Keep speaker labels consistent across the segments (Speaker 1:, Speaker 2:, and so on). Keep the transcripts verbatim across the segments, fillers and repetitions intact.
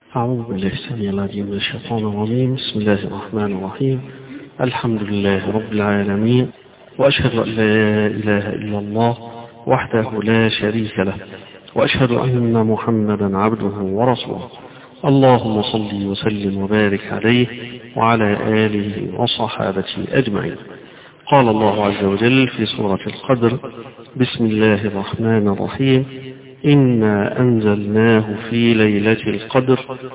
Speaker 1: أعوذ بالله السميع العليم من الشيطان الرجيم. بسم الله الرحمن الرحيم. الحمد لله رب العالمين، وأشهد أن لا إله إلا الله وحده لا شريك له، وأشهد أن محمدا عبده ورسوله. اللهم صل وسلم وبارك عليه وعلى آله وصحابته أجمعين. قال الله عز وجل في سورة القدر: بسم الله الرحمن الرحيم: إنا أنزلناه في ليلة القدر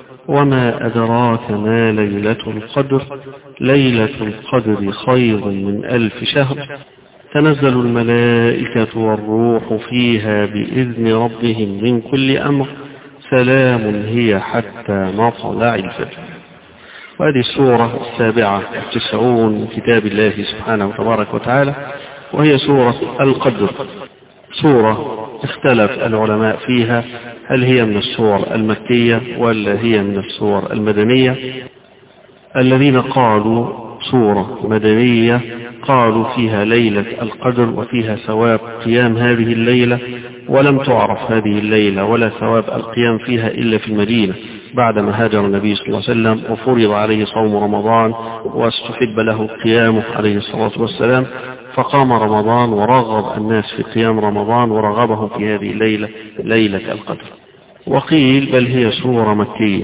Speaker 1: وما أدراك ما ليلة القدر ليلة القدر خير من ألف شهر تنزل الملائكة والروح فيها بإذن ربهم من كل أمر سلام هي حتى مطلع الفجر. وهذه السورة السابعة والتسعون من كتاب الله سبحانه وتبارك وتعالى، وهي سورة القدر. سورة اختلف العلماء فيها هل هي من السور المكية ولا هي من السور المدنية. الذين قالوا سورة مدنية قالوا فيها ليلة القدر وفيها ثواب قيام هذه الليلة، ولم تعرف هذه الليلة ولا ثواب القيام فيها إلا في المدينة بعدما هاجر النبي صلى الله عليه وسلم وفرض عليه صوم رمضان واستحب له قيامه عليه الصلاة والسلام، فقام رمضان ورغب الناس في قيام رمضان ورغبهم في هذه الليلة ليلة القدر. وقيل بل هي سورة مكية،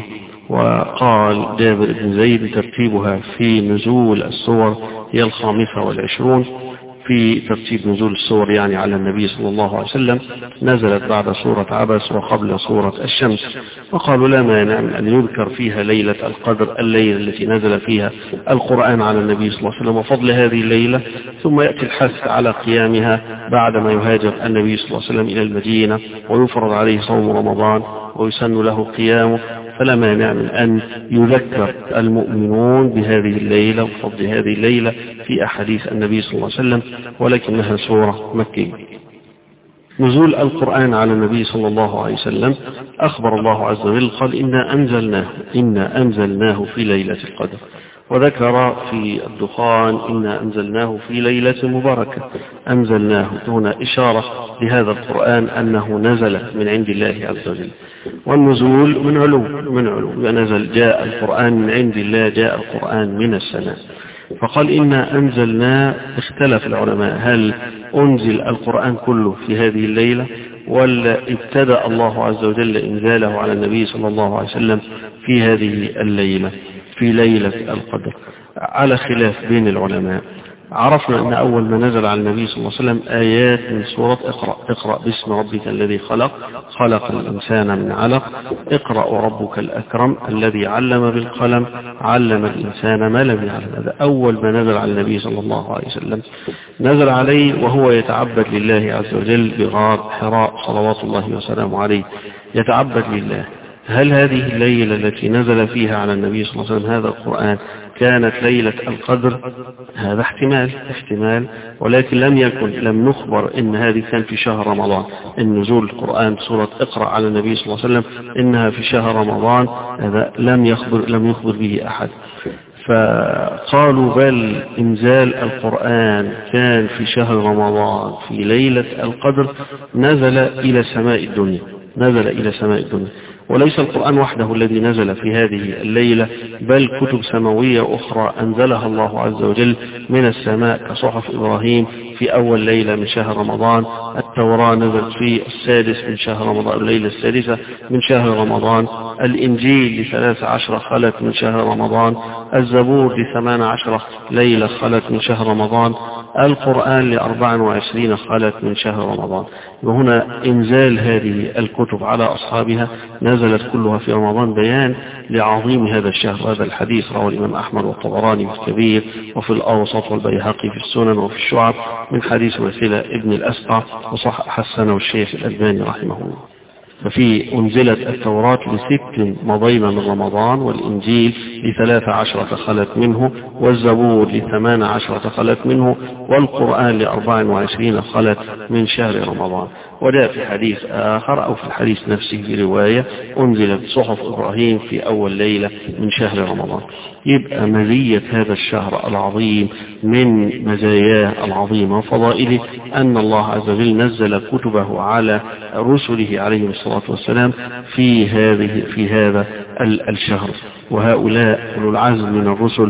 Speaker 1: وقال جابر بن زيد ترتيبها في نزول السور هي الخامسة والعشرون في ترتيب نزول السور، يعني على النبي صلى الله عليه وسلم. نزلت بعد سورة عبس وقبل سورة الشمس، وقالوا لا مانع أن يذكر فيها ليلة القدر، الليلة التي نزل فيها القرآن على النبي صلى الله عليه وسلم، وفضل هذه الليلة، ثم يأتي الحث على قيامها بعدما يهاجر النبي صلى الله عليه وسلم إلى المدينة ويفرض عليه صوم رمضان ويسن له قيامه. فلا مانع من أن يذكر المؤمنون بهذه الليلة وفضل هذه الليلة في أحاديث النبي صلى الله عليه وسلم، ولكنها سورة مكية. نزول القرآن على النبي صلى الله عليه وسلم: أخبر الله عز وجل قال: إنا أنزلناه إنا أنزلناه في ليلة القدر. وذكر في الدخان: إنا أنزلناه في ليلة مباركة. أنزلناه هنا إشارة لهذا القرآن أنه نزل من عند الله عز وجل، والنزول من علو من علو ونزل. جاء القرآن من عند الله، جاء القرآن من السماء. فقال إنا أنزلنا. اختلف العلماء هل أنزل القرآن كله في هذه الليلة ولا ابتدأ الله عز وجل إنزاله على النبي صلى الله عليه وسلم في هذه الليلة في ليلة القدر. على خلاف بين العلماء. عرفنا أن أول ما نزل على النبي صلى الله عليه وسلم آيات من سورة اقرأ اقرأ باسم ربك الذي خلق خلق الإنسان من علق اقرأ وربك الأكرم الذي علم بالقلم علم الإنسان ما لم يعلم. هذا أول ما نزل على النبي صلى الله عليه وسلم. نزل عليه وهو يتعبد لله عز وجل بغار حراء صلوات الله وسلامه عليه، يتعبد لله. هل هذه الليلة التي نزل فيها على النبي صلى الله عليه وسلم هذا القرآن كانت ليلة القدر؟ هذا احتمال احتمال ولكن لم يكن لم نخبر ان هذه كان في شهر رمضان. النزول القرآن سورة اقرأ على النبي صلى الله عليه وسلم انها في شهر رمضان، هذا لم يخبر لم يخبر به احد. فقالوا بل إنزال القرآن كان في شهر رمضان في ليلة القدر، نزل إلى سماء الدنيا نزل إلى سماء الدنيا وليس القرآن وحده الذي نزل في هذه الليلة، بل كتب سماوية أخرى أنزلها الله عز وجل من السماء كصحف إبراهيم في أول ليلة من شهر رمضان. التوراة نزلت في السادس من شهر رمضان، الليلة السادسة من شهر رمضان. الإنجيل لثلاث عشرة خلت من شهر رمضان. الزبور لثمان عشرة ليلة خلت من شهر رمضان. القرآن لأربع وعشرين خلت من شهر رمضان. وهنا إنزال هذه الكتب على أصحابها نزلت كلها في رمضان بيان لعظيم هذا الشهر. هذا الحديث رواه الإمام أحمد والطبراني في الكبير وفي الأوسط والبيهقي في السنن وفي الشعب من حديث وسيلة ابن الأسقع، وصح حسنه الشيخ الألباني رحمه الله. ففي أنزلت التوراة لست مضينا من رمضان، والإنجيل لثلاث عشرة خلت منه، والزبور لثمان عشرة خلت منه، والقرآن لأربع وعشرين خلت من شهر رمضان. وجاء في حديث آخر أو في الحديث نفسه في رواية أنزلت صحف إبراهيم في أول ليلة من شهر رمضان. يبقى مزية هذا الشهر العظيم من مزاياه العظيمة وفضائله أن الله عز وجل نزل كتبه على رسله عليهم الصلاة والسلام في هذه في هذا الشهر. وهؤلاء أولو العزم من الرسل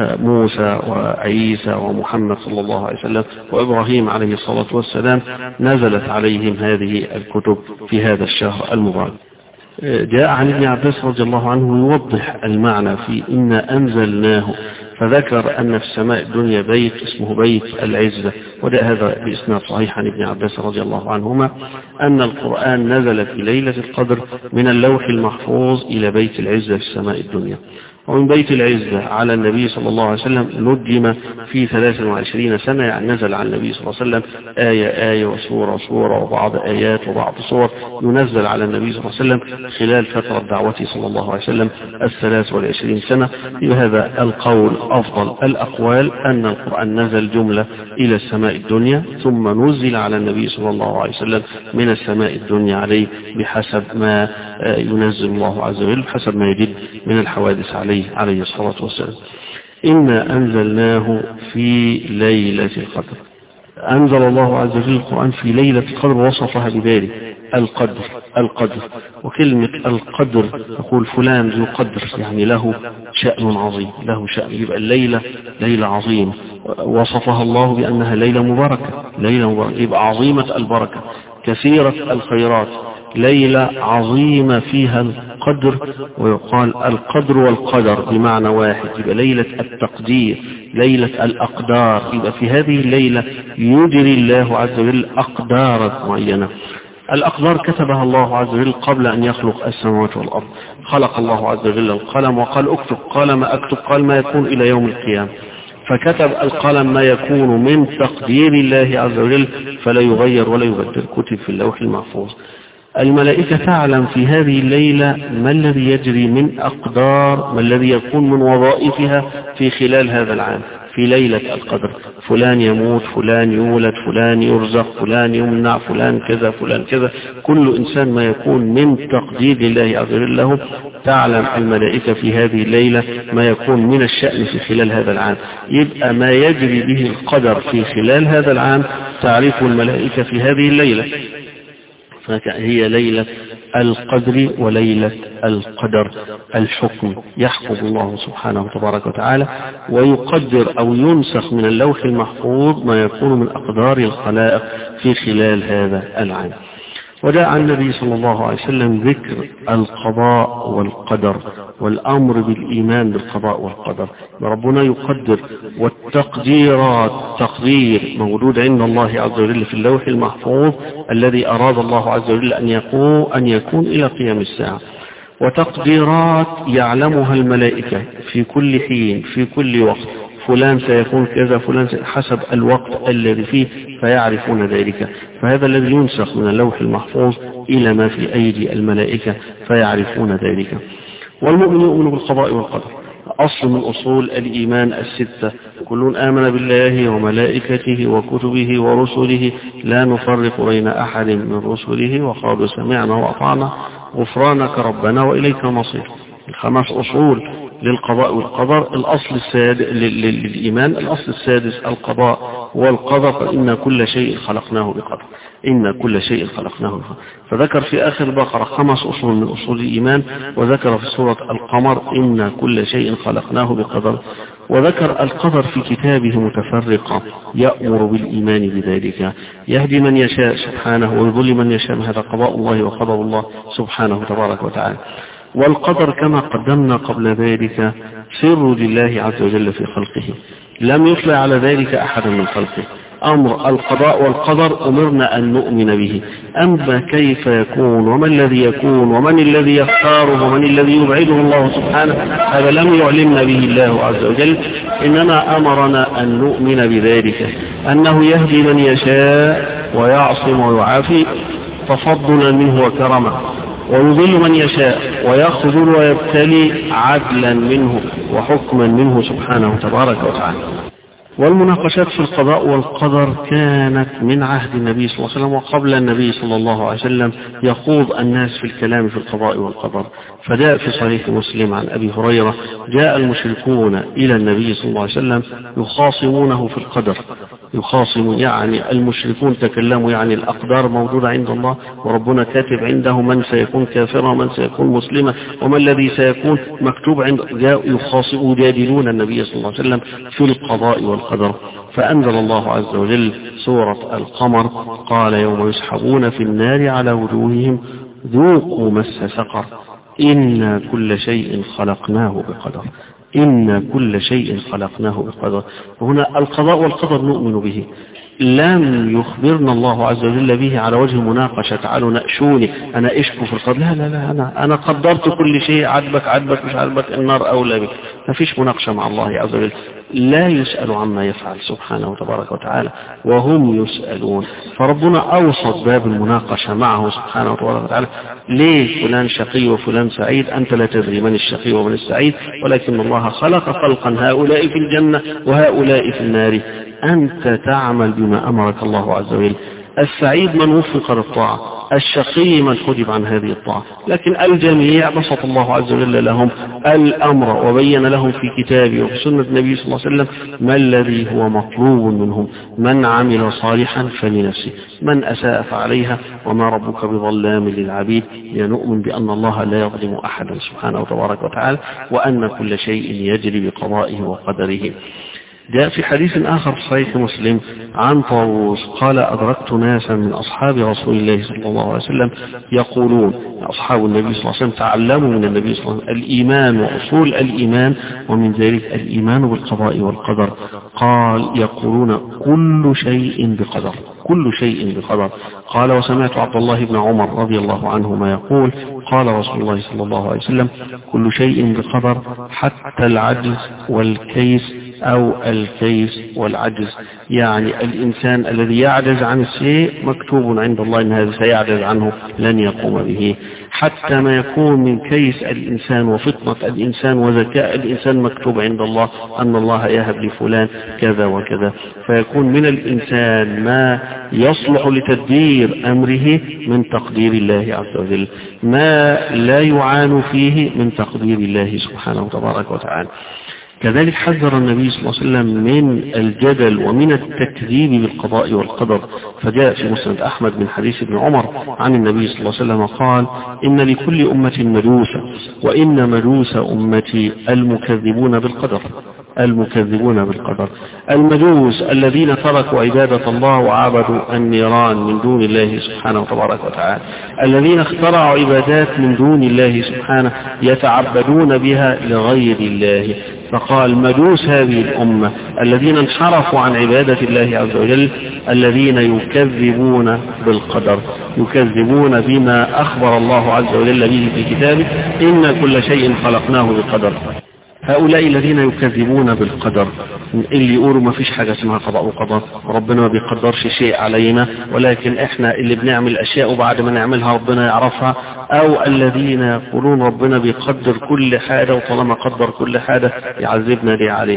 Speaker 1: موسى وعيسى ومحمد صلى الله عليه وسلم وإبراهيم عليه الصلاة والسلام نزلت عليهم هذه الكتب في هذا الشهر المبارك. جاء عن ابن عباس رضي الله عنه يوضح المعنى في إنا أنزلناه، فذكر أن في السماء الدنيا بيت اسمه بيت العزة، وجاء هذا بإسناد صحيح عن ابن عباس رضي الله عنهما أن القرآن نزل في ليلة القدر من اللوح المحفوظ إلى بيت العزة في السماء الدنيا. ومن بيت العزة على النبي صلى الله عليه وسلم نجم في ثلاث وعشرين سنة، يعني نزل على النبي صلى الله عليه وسلم آية آية وسورة سورة وبعض آيات وبعض صور ينزل على النبي صلى الله عليه وسلم خلال فترة دعوته صلى الله عليه وسلم الثلاث والعشرين سنة. بهذا القول أفضل الأقوال أن القرآن نزل جملة إلى السماء الدنيا ثم نزل على النبي صلى الله عليه وسلم من السماء الدنيا عليه بحسب ما ينزل الله عز وجل، بحسب ما يجد من الحوادث عليه عليه الصلاة والسلام. إنا أنزلناه في ليلة القدر. أنزل الله عز وجل القرآن في ليلة القدر وصفها بذلك القدر القدر وكلمة القدر يقول فلان ذو قدر، يعني له شأن عظيم، له شأن. يبقى الليلة ليلة عظيم وصفها الله بأنها ليلة مباركة، ليلة مباركة يبقى عظيمة البركة كثيرة الخيرات، ليلة عظيمة فيها القدر. ويقال القدر والقدر بمعنى واحد، يبقى ليلة التقدير، ليلة الأقدار. يبقى في هذه الليلة يجري الله عز وجل أقدار معينة. الأقدار كتبها الله عز وجل قبل أن يخلق السماوات والأرض. خلق الله عز وجل القلم وقال اكتب، قال ما أكتب، قال ما يكون إلى يوم القيامة. فكتب القلم ما يكون من تقدير الله عز وجل فلا يغير ولا يبدل، كتب في اللوح المحفوظ. الملائكة تعلم في هذه الليلة ما الذي يجري من أقدار، ما الذي يكون من وظائفها في خلال هذا العام في ليلة القدر. فلان يموت، فلان يولد، فلان يرزق، فلان يمنع، فلان كذا، فلان كذا. كل إنسان ما يكون من تقدير الله عز وجل له تعلم الملائكة في هذه الليلة ما يكون من الشأن في خلال هذا العام. يبقى ما يجري به القدر في خلال هذا العام تعرف الملائكة في هذه الليلة. فهي ليلة القدر وليلة القدر. الحكم يحكم الله سبحانه تبارك وتعالى ويقدر أو ينسخ من اللوح المحفوظ ما يكون من أقدار الخلائق في خلال هذا العام. وجاء عن النبي صلى الله عليه وسلم ذكر القضاء والقدر والأمر بالإيمان بالقضاء والقدر. ربنا يقدر، والتقديرات تقدير موجود عند الله عز وجل في اللوح المحفوظ الذي أراد الله عز وجل أن يكون, أن يكون إلى قيام الساعة. وتقديرات يعلمها الملائكة في كل حين في كل وقت، فلان سيكون كذا، فلان حسب الوقت الذي فيه فيعرفون ذلك. فهذا الذي ينسخ من اللوح المحفوظ إلى ما في أيدي الملائكة فيعرفون ذلك. والمؤمن يؤمن بالقضاء والقدر، أصل من أصول الإيمان الستة. كل آمن بالله وملائكته وكتبه ورسله لا نفرق بين أحد من رسله وقالوا سمعنا وأطعنا غفرانك ربنا وإليك المصير. الخمس أصول للقضاء والقدر. الأصل السادس للإيمان، الأصل السادس القضاء والقدر، فإن كل شيء خلقناه بقدر، إن كل شيء خلقناه بقدر. فذكر في آخر البقرة خمس أصول من أصول الإيمان، وذكر في سورة القمر إن كل شيء خلقناه بقدر. وذكر القدر في كتابه متفرقة يأمر بالإيمان بذلك، يهدي من يشاء سبحانه ويضل من يشاء. هذا قضاء الله وقدر الله سبحانه تبارك وتعالى. والقدر كما قدمنا قبل ذلك سر لله عز وجل في خلقه، لم يطلع على ذلك أحد من خلقه. أمر القضاء والقدر أمرنا أن نؤمن به. أما كيف يكون وما الذي يكون ومن الذي يختاره ومن الذي يبعده الله سبحانه، هذا لم يعلمنا به الله عز وجل. إنما أمرنا أن نؤمن بذلك، أنه يهدي من يشاء ويعصم ويعافي تفضلا منه وكرما، ويضل من يشاء ويخذل ويبتلي عدلا منه وحكما منه سبحانه تبارك وتعالى. والمناقشات في القضاء والقدر كانت من عهد النبي صلى الله عليه وسلم وقبل النبي صلى الله عليه وسلم يخوض الناس في الكلام في القضاء والقدر. فجاء في صحيح مسلم عن أبي هريرة جاء المشركون إلى النبي صلى الله عليه وسلم يخاصمونه في القدر. يخاصم يعني المشركون تكلموا يعني الأقدار موجودة عند الله وربنا كاتب عنده من سيكون كافرا ومن سيكون مسلما وما الذي سيكون مكتوب عنده. جاء يخاصموا يجادلون النبي صلى الله عليه وسلم في القضاء والقدر. فأنزل الله عز وجل سورة القمر قال يوم يسحبون في النار على وجوههم ذوقوا مس سقر إن كل شيء خلقناه بقدر. إن كل شيء خلقناه بقدر. وهنا القضاء والقدر نؤمن به، لم يخبرنا الله عز وجل به على وجه المناقشة تعالوا نأشوني أنا إشكو في القدر. لا لا لا أنا, أنا قدرت كل شيء عجبك عجبك مش عجبك النار أولى بك. ما فيش مناقشة مع الله عز وجل، لا يسأل عما يفعل سبحانه وتبارك وتعالى وهم يسألون. فربنا أوسط باب المناقشة معه سبحانه وتبارك وتعالى. ليه فلان شقي وفلان سعيد؟ أنت لا تدري من الشقي ومن السعيد، ولكن الله خلق خلقا هؤلاء في الجنة وهؤلاء في النار. أنت تعمل بما أمرك الله عز وجل. السعيد من وفق للطاعة، الشقي من حجب عن هذه الطاعة. لكن الجميع بسط الله عز وجل لهم الأمر وبين لهم في كتابه وفي سنة النبي صلى الله عليه وسلم ما الذي هو مطلوب منهم. من عمل صالحا فلنفسه، من أساء فعليها وما ربك بظلام للعبيد. لنؤمن بأن الله لا يظلم أحدا سبحانه وتبارك وتعالى وأن كل شيء يجري بقضائه وقدره. جاء في حديث آخر صحيح مسلم عن طاووس قال أدركت ناسا من أصحاب رسول الله صلى الله عليه وسلم يقولون، أصحاب النبي صلى الله عليه وسلم تعلموا من النبي صلى الله عليه وسلم الإيمان وأصول الإيمان ومن ذلك الإيمان بالقضاء والقدر. قال يقولون كل شيء بقدر، كل شيء بقدر. قال وسمعت عبد الله بن عمر رضي الله عنهما يقول قال رسول الله صلى الله عليه وسلم كل شيء بقدر حتى العجز والكيس أو الكيس والعجز. يعني الإنسان الذي يعجز عن الشيء مكتوب عند الله أن هذا سيعجز عنه لن يقوم به. حتى ما يكون من كيس الإنسان وفطنة الإنسان وذكاء الإنسان مكتوب عند الله أن الله يهب لفلان كذا وكذا. فيكون من الإنسان ما يصلح لتدبير أمره من تقدير الله عز وجل، ما لا يعان فيه من تقدير الله سبحانه وتبارك وتعالى. كذلك حذر النبي صلى الله عليه وسلم من الجدل ومن التكذيب بالقضاء والقدر. فجاء في مسند أحمد من حديث ابن عمر عن النبي صلى الله عليه وسلم قال إن لكل أمة مجوسة وإن مجوس أمتي المكذبون بالقدر. المكذبون بالقدر المجوس الذين تركوا عبادة الله وعبدوا النيران من دون الله سبحانه وتبارك وتعالى، الذين اخترعوا عبادات من دون الله سبحانه يتعبدون بها لغير الله. فقال مجوس هذه الأمة الذين انحرفوا عن عبادة الله عز وجل الذين يكذبون بالقدر، يكذبون بما أخبر الله عز وجل به في كتابه إن كل شيء خلقناه بقدر. هؤلاء الذين يكذبون بالقدر اللي يقولوا ما فيش حاجة اسمها قضاء وقدر، ربنا ما بيقدرش شيء علينا ولكن احنا اللي بنعمل أشياء وبعد ما نعملها ربنا يعرفها، أو الذين يقولون ربنا بيقدر كل حاجة وطالما قدر كل حاجة يعذبنا ليه عليه.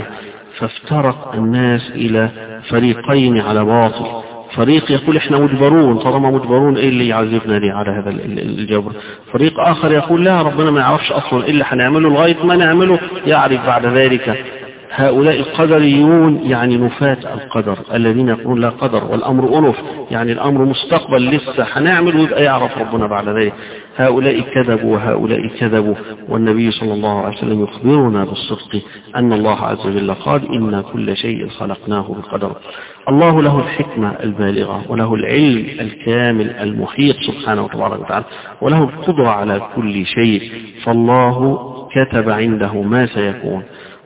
Speaker 1: فافترق الناس إلى فريقين على باطل. فريق يقول احنا مجبرون، طالما مجبرون ايه اللي يعذبنا ليه على هذا الجبر. فريق آخر يقول لا ربنا ما يعرفش أصلا إلا هنعمله لغاية ما نعمله يعرف بعد ذلك. هؤلاء القدريون يعني نفاة القدر الذين يقولون لا قدر والأمر أنف، يعني الأمر مستقبل لسه هنعمل ويبقى يعرف ربنا بعد ذلك. هؤلاء كذبوا وهؤلاء كذبوا. والنبي صلى الله عليه وسلم يخبرنا بالصدق أن الله عز وجل قال إن كل شيء خلقناه بقدر. الله له الحكمة البالغة وله العلم الكامل المحيط سبحانه وتبارك وتعالى وله القدرة على كل شيء. فالله كتب عنده ما سيكون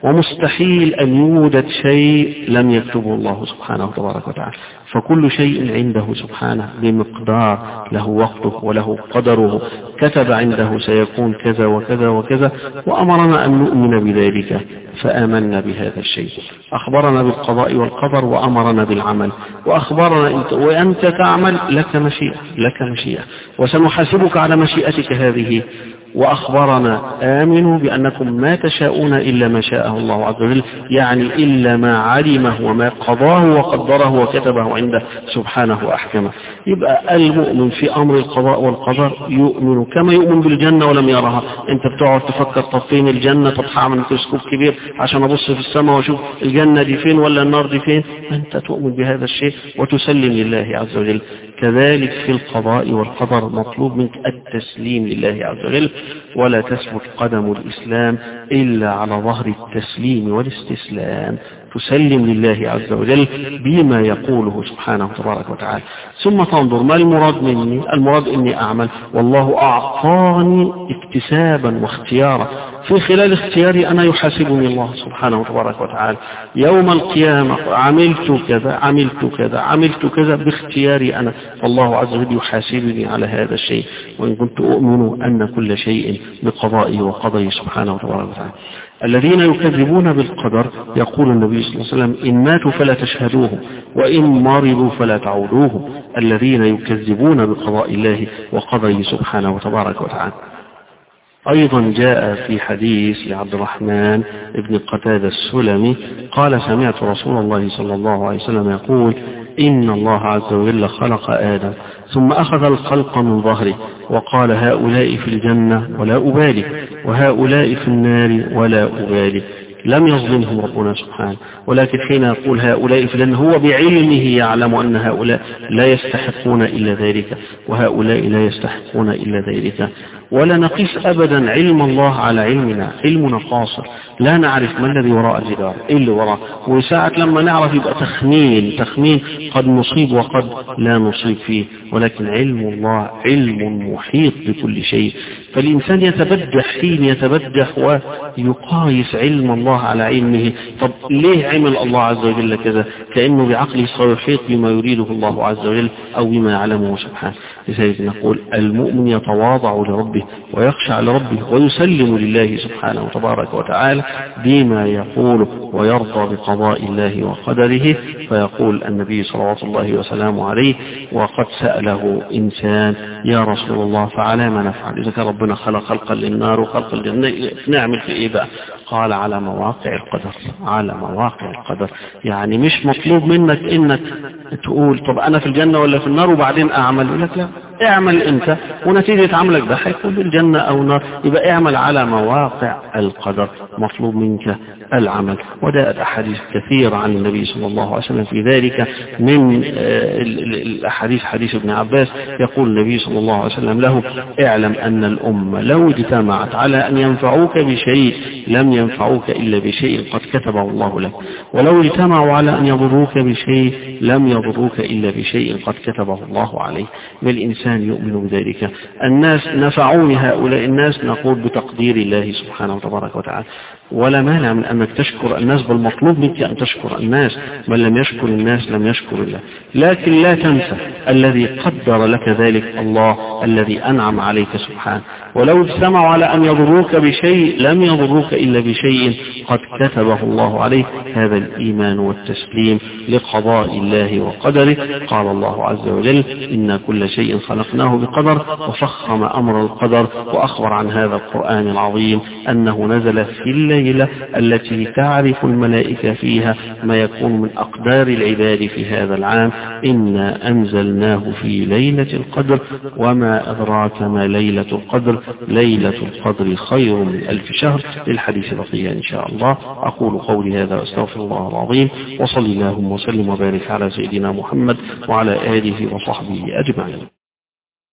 Speaker 1: ومستحيل أن يوجد شيء لم يكتبه الله سبحانه وتبارك وتعالى. فكل شيء عنده سبحانه بمقدار له وقته وله قدره. كتب عنده سيكون كذا وكذا وكذا وأمرنا أن نؤمن بذلك فآمنا بهذا الشيء. أخبرنا بالقضاء والقدر وأمرنا بالعمل وأخبرنا أنت وأنت تعمل لك مشيئة لك مشيئة وسنحاسبك على مشيئتك هذه وأخبرنا آمنوا بأنكم ما تشاءون إلا ما شاءه الله عز وجل، يعني إلا ما علمه وما قضاه وقدره وكتبه عنده سبحانه وأحكمه. يبقى المؤمن في أمر القضاء والقدر يؤمن كما يؤمن بالجنة ولم يرها. أنت بتقعد تفكر طب فين الجنة، طب هعمل ميكروسكوب كبير عشان أبص في السماء وأشوف الجنة دي فين ولا النار دي فين. أنت تؤمن بهذا الشيء وتسلم لله عز وجل. كذلك في القضاء والقدر مطلوب منك التسليم لله عز وجل، ولا تثبت قدم الإسلام إلا على ظهر التسليم والاستسلام. تسلم لله عز وجل بما يقوله سبحانه تبارك وتعالى، ثم تنظر ما المراد مني. المراد إني أعمل والله أعطاني اكتسابا واختيارا، في خلال اختياري أنا يحاسبني الله سبحانه تبارك وتعالى يوم القيامة. عملت كذا عملت كذا عملت كذا باختياري أنا، الله عز وجل يحاسبني على هذا الشيء. وإن كنت أؤمن أن كل شيء بقضائه وقضيه سبحانه تبارك وتعالى. الذين يكذبون بالقدر يقول النبي صلى الله عليه وسلم إن ماتوا فلا تشهدوهم وإن مرضوا فلا تعودوهم. الذين يكذبون بقضاء الله وقضيه سبحانه تبارك وتعالى. أيضا جاء في حديث لعبد الرحمن ابن قتادة السلمي قال سمعت رسول الله صلى الله عليه وسلم يقول إن الله عز وجل خلق آدم ثم أخذ الخلق من ظهره وقال هؤلاء في الجنة ولا أبالي وهؤلاء في النار ولا أبالي. لم يظلمهم ربنا سبحانه، ولكن حين يقول هؤلاء في الجنة هو بعلمه يعلم أن هؤلاء لا يستحقون إلا ذلك وهؤلاء لا يستحقون إلا ذلك. ولا نقيس أبدا علم الله على علمنا، علمنا قاصر، لا نعرف ما الذي وراء الجدار إيه اللي وراء، وساعة لما نعرف يبقى تخمين تخمين قد نصيب وقد لا نصيب فيه. ولكن علم الله علم محيط بكل شيء. فالإنسان يتبجح حين يتبجح ويقايس علم الله على علمه. طب ليه عمل الله عز وجل كذا؟ كأنه بعقله سيحيط بما يريده الله عز وجل أو بما يعلمه سبحانه. لذلك نقول المؤمن يتواضع لربه ويخشع لربه ويسلم لله سبحانه تبارك وتعالى بما يقول ويرضى بقضاء الله وقدره. فيقول النبي صلى الله وسلامه عليه وقد سأله إنسان يا رسول الله فعلى ما نفعل إذا كان ربنا خلق خلقا للنار وخلق الجنة نعمل في إيه بقى؟ قال على مواقع القدر. على مواقع القدر يعني مش مطلوب منك إنك تقول طب أنا في الجنة ولا في النار وبعدين أعمل. يقول لك لا، اعمل انت ونتيجة عملك ده هيكون بالجنة او النار. يبقى اعمل على مواقع القدر، مطلوب منك العمل. وده احاديث كثيرة عن النبي صلى الله عليه وسلم في ذلك. من الاحاديث حديث ابن عباس يقول النبي صلى الله عليه وسلم له اعلم ان الامة لو اجتمعت على ان ينفعوك بشيء لم ينفعوك الا بشيء قد كتبه الله لك، ولو اجتمعوا على ان يضروك بشيء لم يضروك الا بشيء قد كتبه الله عليه. بالإنسان يؤمن بذلك. الناس نفعوني هؤلاء الناس نقول بتقدير الله سبحانه وتبارك وتعالى. ولا مانع من أنك تشكر الناس، بل مطلوب منك أن تشكر الناس. من لم يشكر الناس لم يشكر الله. لكن لا تنسى الذي قدر لك ذلك الله الذي أنعم عليك سبحانه. ولو اجتمعوا على أن يضروك بشيء لم يضروك إلا بشيء قد كتبه الله عليك. هذا الإيمان والتسليم لقضاء الله وقدره. قال الله عز وجل إن كل شيء خلقناه بقدر، وفخم أمر القدر وأخبر عن هذا القرآن العظيم أنه نزل في الليلة التي تعرف الملائكة فيها ما يكون من أقدار العباد في هذا العام. إنا أنزلناه في ليلة القدر وما أدراك ما ليلة القدر ليلة القدر خير من ألف شهر. للحديث بقية إن شاء الله. أقول قولي هذا وأستغفر الله العظيم، وصلي اللهم وسلم وبارك على سيدنا محمد وعلى آله وصحبه أجمعين.